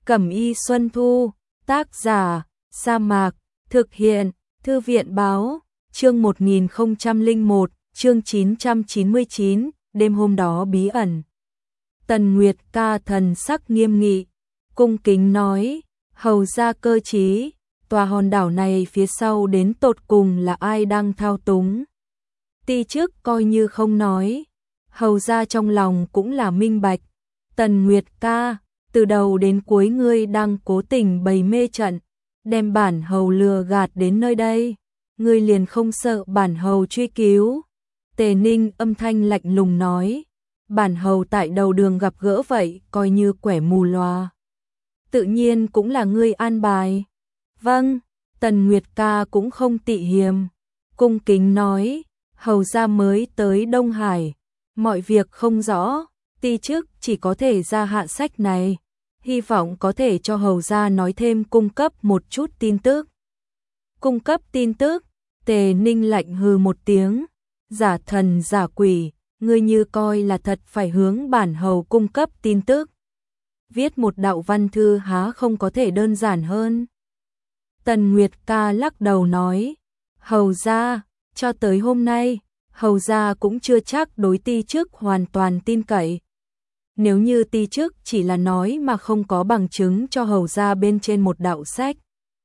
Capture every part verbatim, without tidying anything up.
Cẩm y Xuân Thu, tác giả, Sa Mạc, thực hiện, Thư viện báo, chương một nghìn không trăm lẻ một, chương chín trăm chín mươi chín, đêm hôm đó bí ẩn. Tần Nguyệt Ca thần sắc nghiêm nghị, cung kính nói, hầu ra cơ trí, tòa hòn đảo này phía sau đến tột cùng là ai đang thao túng. Ti trước coi như không nói, hầu ra trong lòng cũng là minh bạch. Tần Nguyệt Ca, từ đầu đến cuối ngươi đang cố tình bày mê trận, đem bản hầu lừa gạt đến nơi đây, ngươi liền không sợ bản hầu truy cứu. Tề Ninh âm thanh lạnh lùng nói, bản hầu tại đầu đường gặp gỡ vậy, coi như quẻ mù loà. Tự nhiên cũng là ngươi an bài. Vâng, Tần Nguyệt Ca cũng không tị hiềm, cung kính nói, hầu ra mới tới Đông Hải, mọi việc không rõ, ti chức chỉ có thể ra hạ sách này, hy vọng có thể cho hầu ra nói thêm cung cấp một chút tin tức. Cung cấp tin tức, Tề Ninh lạnh hừ một tiếng, giả thần giả quỷ, ngươi như coi là thật phải hướng bản hầu cung cấp tin tức. Viết một đạo văn thư há không có thể đơn giản hơn. Tần Nguyệt Ca lắc đầu nói, hầu ra, cho tới hôm nay, hầu ra cũng chưa chắc đối ti chức hoàn toàn tin cậy. Nếu như ti chức chỉ là nói mà không có bằng chứng cho hầu ra bên trên một đạo sách,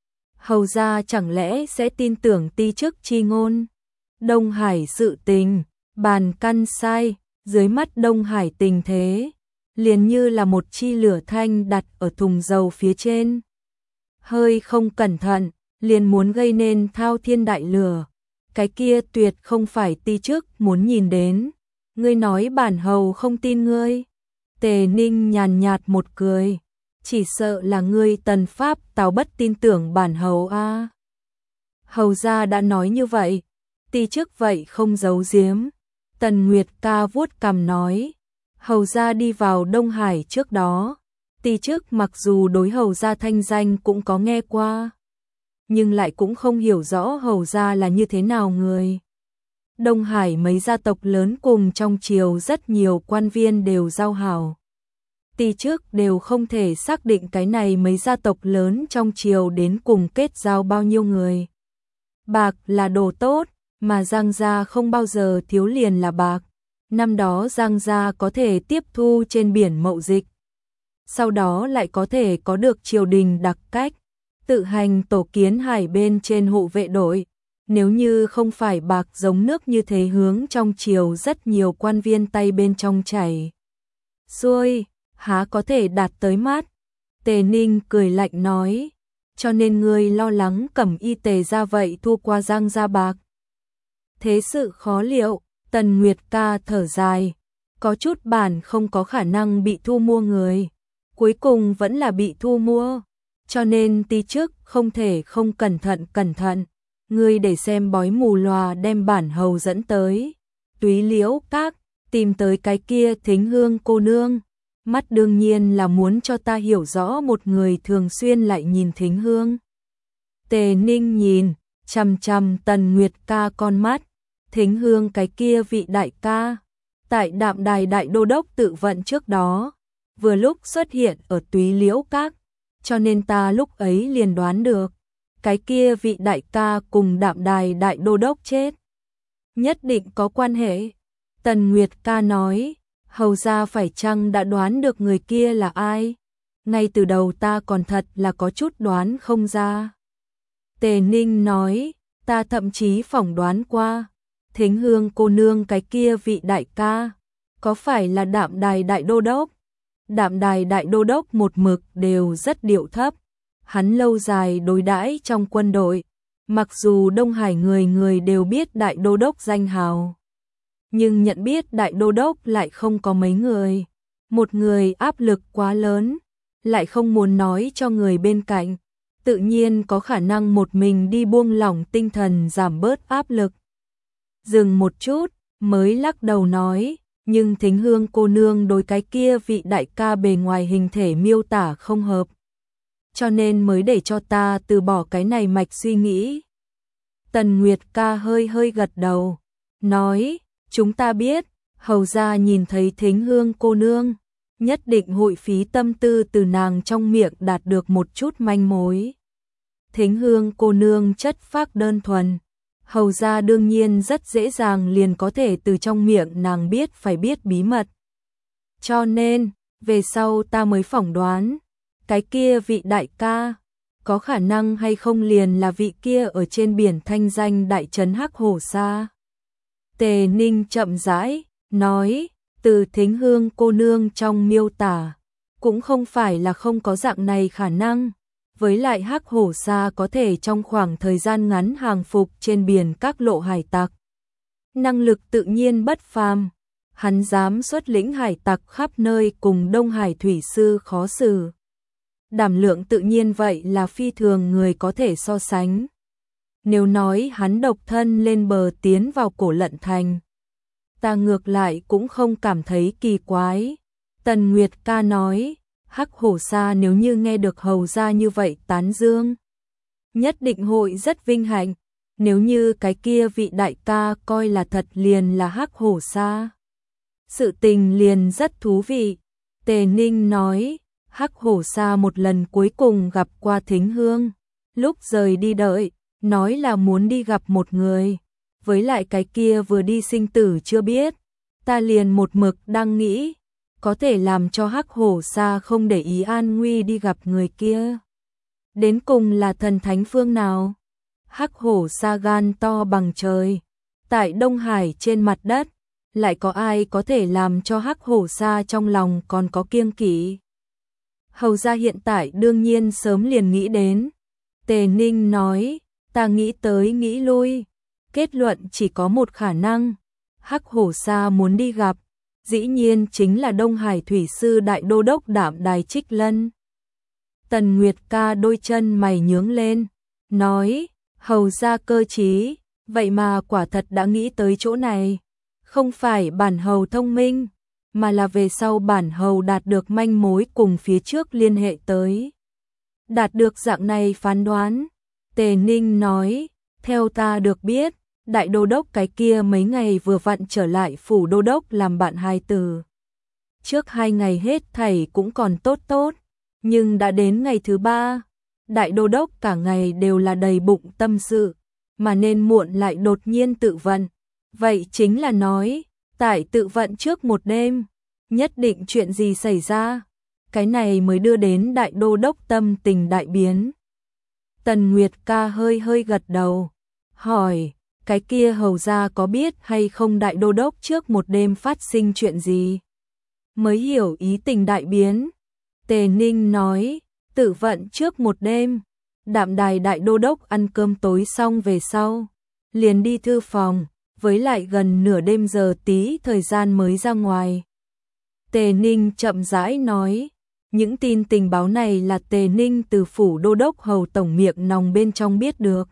hầu ra chẳng lẽ sẽ tin tưởng ti chức chi ngôn. Đông Hải sự tình, bàn căn sai, dưới mắt Đông Hải tình thế, liền như là một chi lửa thanh đặt ở thùng dầu phía trên. Hơi không cẩn thận, liền muốn gây nên thao thiên đại lửa. Cái kia tuyệt không phải ti chức muốn nhìn đến. Ngươi nói bản hầu không tin ngươi. Tề Ninh nhàn nhạt một cười, chỉ sợ là ngươi Tần Pháp Tào bất tin tưởng bản hầu a. À. Hầu gia đã nói như vậy, ti chức vậy không giấu giếm. Tần Nguyệt Ca vuốt cằm nói, hầu gia đi vào Đông Hải trước đó, ti chức mặc dù đối hầu gia thanh danh cũng có nghe qua, nhưng lại cũng không hiểu rõ hầu gia là như thế nào người. Đông Hải mấy gia tộc lớn cùng trong triều rất nhiều quan viên đều giao hảo. Ti trước đều không thể xác định cái này mấy gia tộc lớn trong triều đến cùng kết giao bao nhiêu người. Bạc là đồ tốt, mà Giang gia không bao giờ thiếu liền là bạc. Năm đó Giang gia có thể tiếp thu trên biển mậu dịch, sau đó lại có thể có được triều đình đặc cách, tự hành tổ kiến hải bên trên hộ vệ đội. Nếu như không phải bạc giống nước như thế hướng trong triều rất nhiều quan viên tay bên trong chảy xuôi, há có thể đạt tới mắt. Tề Ninh cười lạnh nói, cho nên ngươi lo lắng Cẩm y Tề ra vậy thua qua Giang gia bạc. Thế sự khó liệu, Tần Nguyệt Ca thở dài, có chút bản không có khả năng bị thu mua người, cuối cùng vẫn là bị thu mua, cho nên ti chức không thể không cẩn thận cẩn thận. Ngươi để xem bói mù lòa đem bản hầu dẫn tới Túy Liễu Các, tìm tới cái kia Thính Hương cô nương. Mắt đương nhiên là muốn cho ta hiểu rõ một người thường xuyên lại nhìn Thính Hương. Tề Ninh nhìn chằm chằm Tần Nguyệt Ca con mắt, Thính Hương cái kia vị đại ca, tại Đạm Đài đại đô đốc tự vận trước đó, vừa lúc xuất hiện ở Túy Liễu Các, cho nên ta lúc ấy liền đoán được, cái kia vị đại ca cùng Đạm Đài đại đô đốc chết nhất định có quan hệ. Tần Nguyệt Ca nói, hầu ra phải chăng đã đoán được người kia là ai? Ngay từ đầu ta còn thật là có chút đoán không ra. Tề Ninh nói, ta thậm chí phỏng đoán qua, Thính Hương cô nương cái kia vị đại ca, có phải là Đạm Đài đại đô đốc? Đạm Đài đại đô đốc một mực đều rất điệu thấp, hắn lâu dài đối đãi trong quân đội, mặc dù Đông Hải người người đều biết đại đô đốc danh hào, nhưng nhận biết đại đô đốc lại không có mấy người. Một người áp lực quá lớn, lại không muốn nói cho người bên cạnh, tự nhiên có khả năng một mình đi buông lỏng tinh thần giảm bớt áp lực. Dừng một chút, mới lắc đầu nói, nhưng Thính Hương cô nương đối cái kia vị đại ca bề ngoài hình thể miêu tả không hợp, cho nên mới để cho ta từ bỏ cái này mạch suy nghĩ. Tần Nguyệt Ca hơi hơi gật đầu, nói, chúng ta biết, hầu ra nhìn thấy Thính Hương cô nương, nhất định hội phí tâm tư từ nàng trong miệng đạt được một chút manh mối. Thính Hương cô nương chất phác đơn thuần, hầu ra đương nhiên rất dễ dàng liền có thể từ trong miệng nàng biết phải biết bí mật. Cho nên, về sau ta mới phỏng đoán, cái kia vị đại ca, có khả năng hay không liền là vị kia ở trên biển thanh danh đại trấn Hắc Hổ Sa. Tề Ninh chậm rãi, nói, từ Thính Hương cô nương trong miêu tả, cũng không phải là không có dạng này khả năng. Với lại Hắc Hổ Sa có thể trong khoảng thời gian ngắn hàng phục trên biển các lộ hải tặc. Năng lực tự nhiên bất phàm, hắn dám xuất lĩnh hải tặc khắp nơi cùng Đông Hải thủy sư khó xử. Đảm lượng tự nhiên vậy là phi thường người có thể so sánh. Nếu nói hắn độc thân lên bờ tiến vào Cổ Lận Thành, ta ngược lại cũng không cảm thấy kỳ quái. Tần Nguyệt ca nói, Hắc Hổ Sa nếu như nghe được hầu ra như vậy tán dương, nhất định hội rất vinh hạnh. Nếu như cái kia vị đại ca coi là thật liền là Hắc Hổ Sa, sự tình liền rất thú vị. Tề Ninh nói, Hắc Hổ Sa một lần cuối cùng gặp qua Thính Hương, lúc rời đi đợi, nói là muốn đi gặp một người. Với lại cái kia vừa đi sinh tử chưa biết, ta liền một mực đang nghĩ, có thể làm cho Hắc Hổ Sa không để ý an nguy đi gặp người kia. Đến cùng là thần thánh phương nào? Hắc Hổ Sa gan to bằng trời, tại Đông Hải trên mặt đất, lại có ai có thể làm cho Hắc Hổ Sa trong lòng còn có kiêng kỵ? Hầu ra hiện tại đương nhiên sớm liền nghĩ đến. Tề Ninh nói, ta nghĩ tới nghĩ lui, kết luận chỉ có một khả năng, Hắc Hổ Sa muốn đi gặp, dĩ nhiên chính là Đông Hải thủy sư đại đô đốc Đạm Đài Trích Lân. Tần Nguyệt ca đôi chân mày nhướng lên, nói, hầu ra cơ trí, vậy mà quả thật đã nghĩ tới chỗ này. Không phải bản hầu thông minh, mà là về sau bản hầu đạt được manh mối cùng phía trước liên hệ tới. Đạt được dạng này phán đoán, Tề Ninh nói, theo ta được biết, đại đô đốc cái kia mấy ngày vừa vặn trở lại phủ đô đốc làm bạn hài tử. Trước hai ngày hết thảy cũng còn tốt tốt, nhưng đã đến ngày thứ ba, đại đô đốc cả ngày đều là đầy bụng tâm sự, mà nên muộn lại đột nhiên tự vận. Vậy chính là nói, tại tự vận trước một đêm, nhất định chuyện gì xảy ra, cái này mới đưa đến đại đô đốc tâm tình đại biến. Tần Nguyệt ca hơi hơi gật đầu, hỏi, cái kia hầu ra có biết hay không đại đô đốc trước một đêm phát sinh chuyện gì? Mới hiểu ý tình đại biến. Tề Ninh nói, tự vận trước một đêm, Đạm Đài đại đô đốc ăn cơm tối xong về sau, liền đi thư phòng, với lại gần nửa đêm giờ tí thời gian mới ra ngoài. Tề Ninh chậm rãi nói, những tin tình báo này là Tề Ninh từ phủ đô đốc hầu tổng miệng nòng bên trong biết được.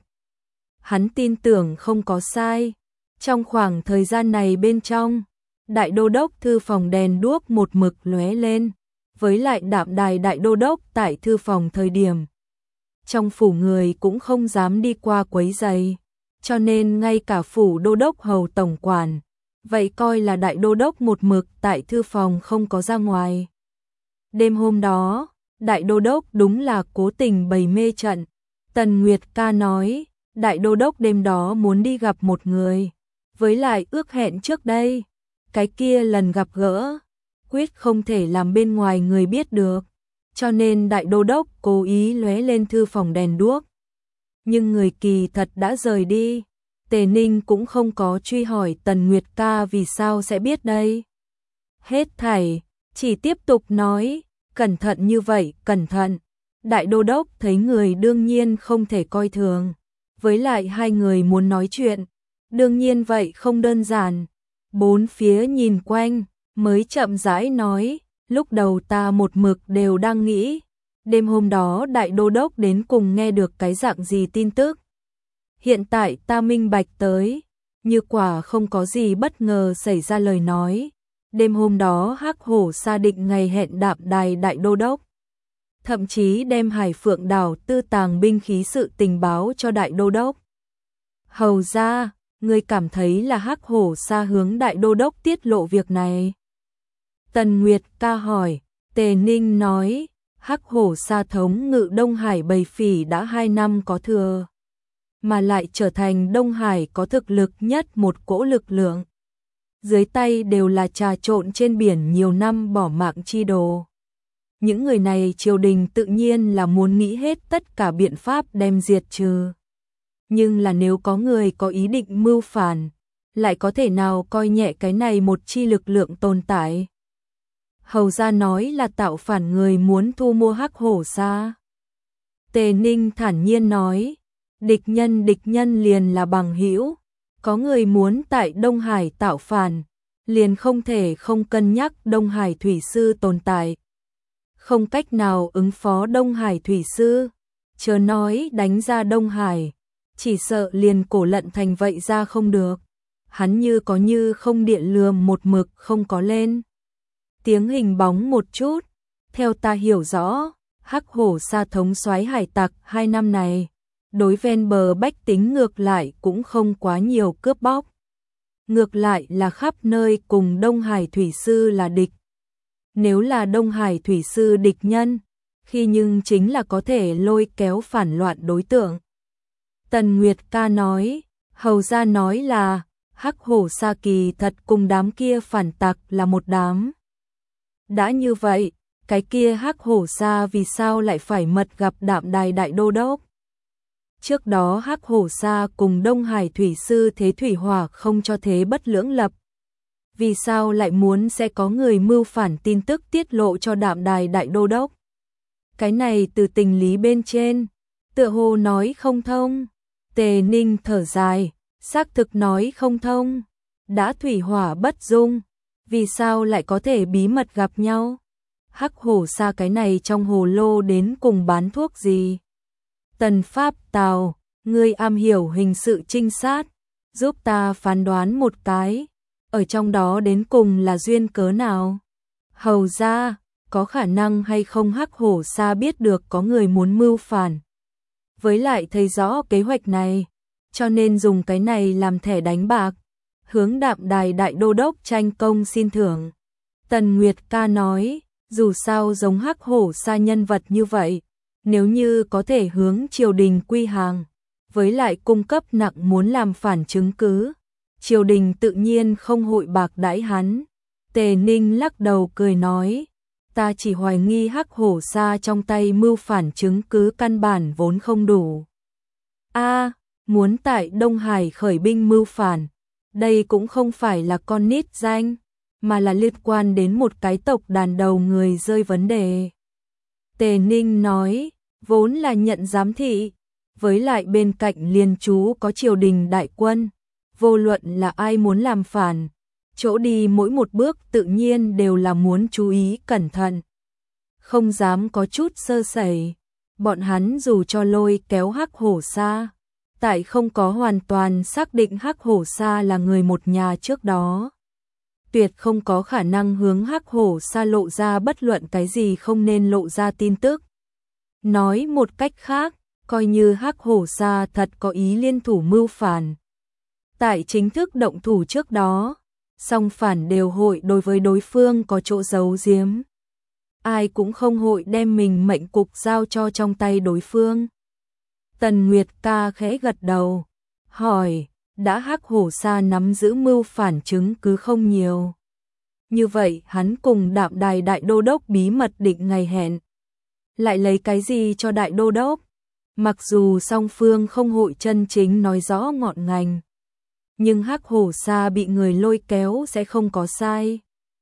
Hắn tin tưởng không có sai, trong khoảng thời gian này bên trong, đại đô đốc thư phòng đèn đuốc một mực lóe lên, với lại Đạm Đài đại đô đốc tại thư phòng thời điểm, trong phủ người cũng không dám đi qua quấy rầy, cho nên ngay cả phủ đô đốc hầu tổng quản, vậy coi là đại đô đốc một mực tại thư phòng không có ra ngoài. Đêm hôm đó, đại đô đốc đúng là cố tình bày mê trận. Tần Nguyệt ca nói, đại đô đốc đêm đó muốn đi gặp một người, với lại ước hẹn trước đây, cái kia lần gặp gỡ, quyết không thể làm bên ngoài người biết được, cho nên đại đô đốc cố ý lóe lên thư phòng đèn đuốc. Nhưng người kỳ thật đã rời đi, Tề Ninh cũng không có truy hỏi Tần Nguyệt ca vì sao sẽ biết đây. Hết thảy, chỉ tiếp tục nói, cẩn thận như vậy, cẩn thận. Đại đô đốc thấy người đương nhiên không thể coi thường, với lại hai người muốn nói chuyện, đương nhiên vậy không đơn giản. Bốn phía nhìn quanh, mới chậm rãi nói, lúc đầu ta một mực đều đang nghĩ, đêm hôm đó đại đô đốc đến cùng nghe được cái dạng gì tin tức. Hiện tại ta minh bạch tới, như quả không có gì bất ngờ xảy ra lời nói, đêm hôm đó Hắc Hổ Sa định ngày hẹn Đạm Đài đại đô đốc, thậm chí đem Hải Phượng đảo tư tàng binh khí sự tình báo cho đại đô đốc. Hầu ra, người cảm thấy là Hắc Hổ Sa hướng đại đô đốc tiết lộ việc này? Tần Nguyệt Ca hỏi, Tề Ninh nói, Hắc Hổ Sa thống ngự Đông Hải bầy phỉ đã hai năm có thừa, mà lại trở thành Đông Hải có thực lực nhất một cỗ lực lượng. Dưới tay đều là trà trộn trên biển nhiều năm bỏ mạng chi đồ. Những người này triều đình tự nhiên là muốn nghĩ hết tất cả biện pháp đem diệt trừ. Nhưng là nếu có người có ý định mưu phản, lại có thể nào coi nhẹ cái này một chi lực lượng tồn tại. Hầu ra nói là tạo phản người muốn thu mua Hắc Hổ Sa. Tề Ninh thản nhiên nói, địch nhân địch nhân liền là bằng hữu, có người muốn tại Đông Hải tạo phản, liền không thể không cân nhắc Đông Hải Thủy Sư tồn tại. Không cách nào ứng phó Đông Hải Thủy Sư, chớ nói đánh ra Đông Hải, chỉ sợ liền Cổ Lận Thành vậy ra không được. Hắn như có như không điện lườm một mực không có lên tiếng hình bóng một chút. Theo ta hiểu rõ, Hắc Hổ Sa thống soái hải tặc hai năm này, đối ven bờ bách tính ngược lại cũng không quá nhiều cướp bóc. Ngược lại là khắp nơi cùng Đông Hải Thủy Sư là địch. Nếu là Đông Hải Thủy Sư địch nhân, khi nhưng chính là có thể lôi kéo phản loạn đối tượng. Tần Nguyệt Ca nói, hầu ra nói là, Hắc Hổ Sa kỳ thật cùng đám kia phản tặc là một đám. Đã như vậy, cái kia Hắc Hổ Sa vì sao lại phải mật gặp Đạm Đài Đại Đô Đốc? Trước đó Hắc Hổ Sa cùng Đông Hải Thủy Sư thế thủy hỏa không cho thế bất lưỡng lập. Vì sao lại muốn sẽ có người mưu phản tin tức tiết lộ cho Đạm Đài Đại Đô Đốc? Cái này từ tình lý bên trên, tựa hồ nói không thông. Tề Ninh thở dài, xác thực nói không thông. Đã thủy hỏa bất dung, vì sao lại có thể bí mật gặp nhau? Hắc Hổ Sa cái này trong hồ lô đến cùng bán thuốc gì? Tần Pháp Tào, ngươi am hiểu hình sự trinh sát, giúp ta phán đoán một cái, ở trong đó đến cùng là duyên cớ nào? Hầu ra, có khả năng hay không Hắc Hổ Sa biết được có người muốn mưu phản, với lại thấy rõ kế hoạch này, cho nên dùng cái này làm thẻ đánh bạc, hướng Đạm Đài Đại Đô Đốc tranh công xin thưởng. Tần Nguyệt Ca nói, dù sao giống Hắc Hổ Sa nhân vật như vậy, nếu như có thể hướng triều đình quy hàng, với lại cung cấp nặng muốn làm phản chứng cứ, triều đình tự nhiên không hội bạc đãi hắn. Tề Ninh lắc đầu cười nói, ta chỉ hoài nghi Hắc Hổ Sa trong tay mưu phản chứng cứ căn bản vốn không đủ. A, muốn tại Đông Hải khởi binh mưu phản, đây cũng không phải là con nít danh, mà là liên quan đến một cái tộc đàn đầu người rơi vấn đề. Tề Ninh nói, vốn là nhận giám thị, với lại bên cạnh liên trú có triều đình đại quân, vô luận là ai muốn làm phản, chỗ đi mỗi một bước tự nhiên đều là muốn chú ý cẩn thận, không dám có chút sơ sẩy. Bọn hắn dù cho lôi kéo Hắc Hổ Sa, tại không có hoàn toàn xác định Hắc Hổ Sa là người một nhà trước đó, tuyệt không có khả năng hướng Hắc Hổ Sa lộ ra bất luận cái gì không nên lộ ra tin tức. Nói một cách khác, coi như Hắc Hổ Sa thật có ý liên thủ mưu phản, tại chính thức động thủ trước đó, song phản đều hội đối với đối phương có chỗ giấu giếm. Ai cũng không hội đem mình mệnh cục giao cho trong tay đối phương. Tần Nguyệt Ca khẽ gật đầu, hỏi, đã Hắc Hổ Sa nắm giữ mưu phản chứng cứ không nhiều. Như vậy hắn cùng Đạm Đài Đại Đô Đốc bí mật định ngày hẹn, lại lấy cái gì cho Đại Đô Đốc? Mặc dù song phương không hội chân chính nói rõ ngọn ngành, nhưng Hắc Hổ Sa bị người lôi kéo sẽ không có sai.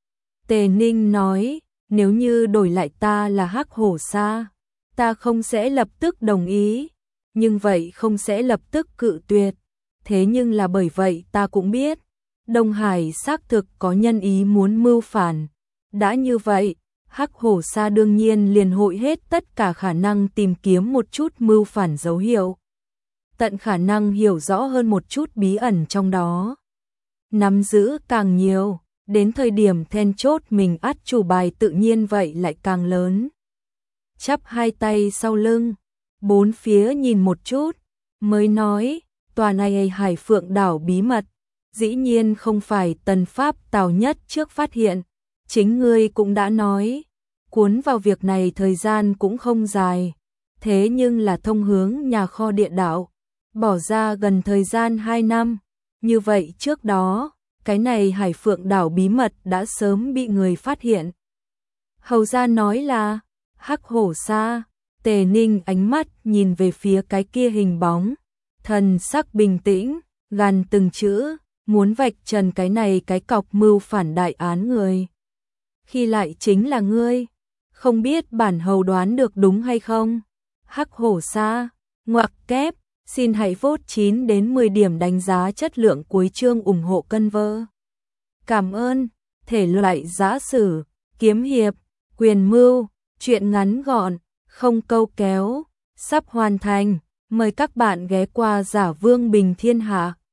Tề Ninh nói, nếu như đổi lại ta là Hắc Hổ Sa, ta không sẽ lập tức đồng ý, nhưng vậy không sẽ lập tức cự tuyệt. Thế nhưng là bởi vậy ta cũng biết, Đông Hải xác thực có nhân ý muốn mưu phản. Đã như vậy, Hắc Hổ Sa đương nhiên liền hội hết tất cả khả năng tìm kiếm một chút mưu phản dấu hiệu, tận khả năng hiểu rõ hơn một chút bí ẩn trong đó. Nắm giữ càng nhiều, đến thời điểm then chốt mình át chủ bài tự nhiên vậy lại càng lớn. Chắp hai tay sau lưng, bốn phía nhìn một chút, mới nói, tòa này Hải Phượng đảo bí mật, dĩ nhiên không phải Tần Pháp Tào nhất trước phát hiện, chính ngươi cũng đã nói, cuốn vào việc này thời gian cũng không dài, thế nhưng là thông hướng nhà kho địa đạo, bỏ ra gần thời gian hai năm, như vậy trước đó, cái này Hải Phượng đảo bí mật đã sớm bị người phát hiện. Hầu gia nói là, Hắc Hổ Sa, Tề Ninh ánh mắt nhìn về phía cái kia hình bóng, thần sắc bình tĩnh, gằn từng chữ, muốn vạch trần cái này cái cọc mưu phản đại án người. Khi lại chính là ngươi, không biết bản hầu đoán được đúng hay không? Hắc Hổ Sa, ngoặc kép, xin hãy vote chín đến mười điểm đánh giá chất lượng cuối chương ủng hộ cân vơ. Cảm ơn, thể loại giã sử, kiếm hiệp, quyền mưu, truyện ngắn gọn, không câu kéo, sắp hoàn thành, mời các bạn ghé qua Giả Vương Bình Thiên Hạ.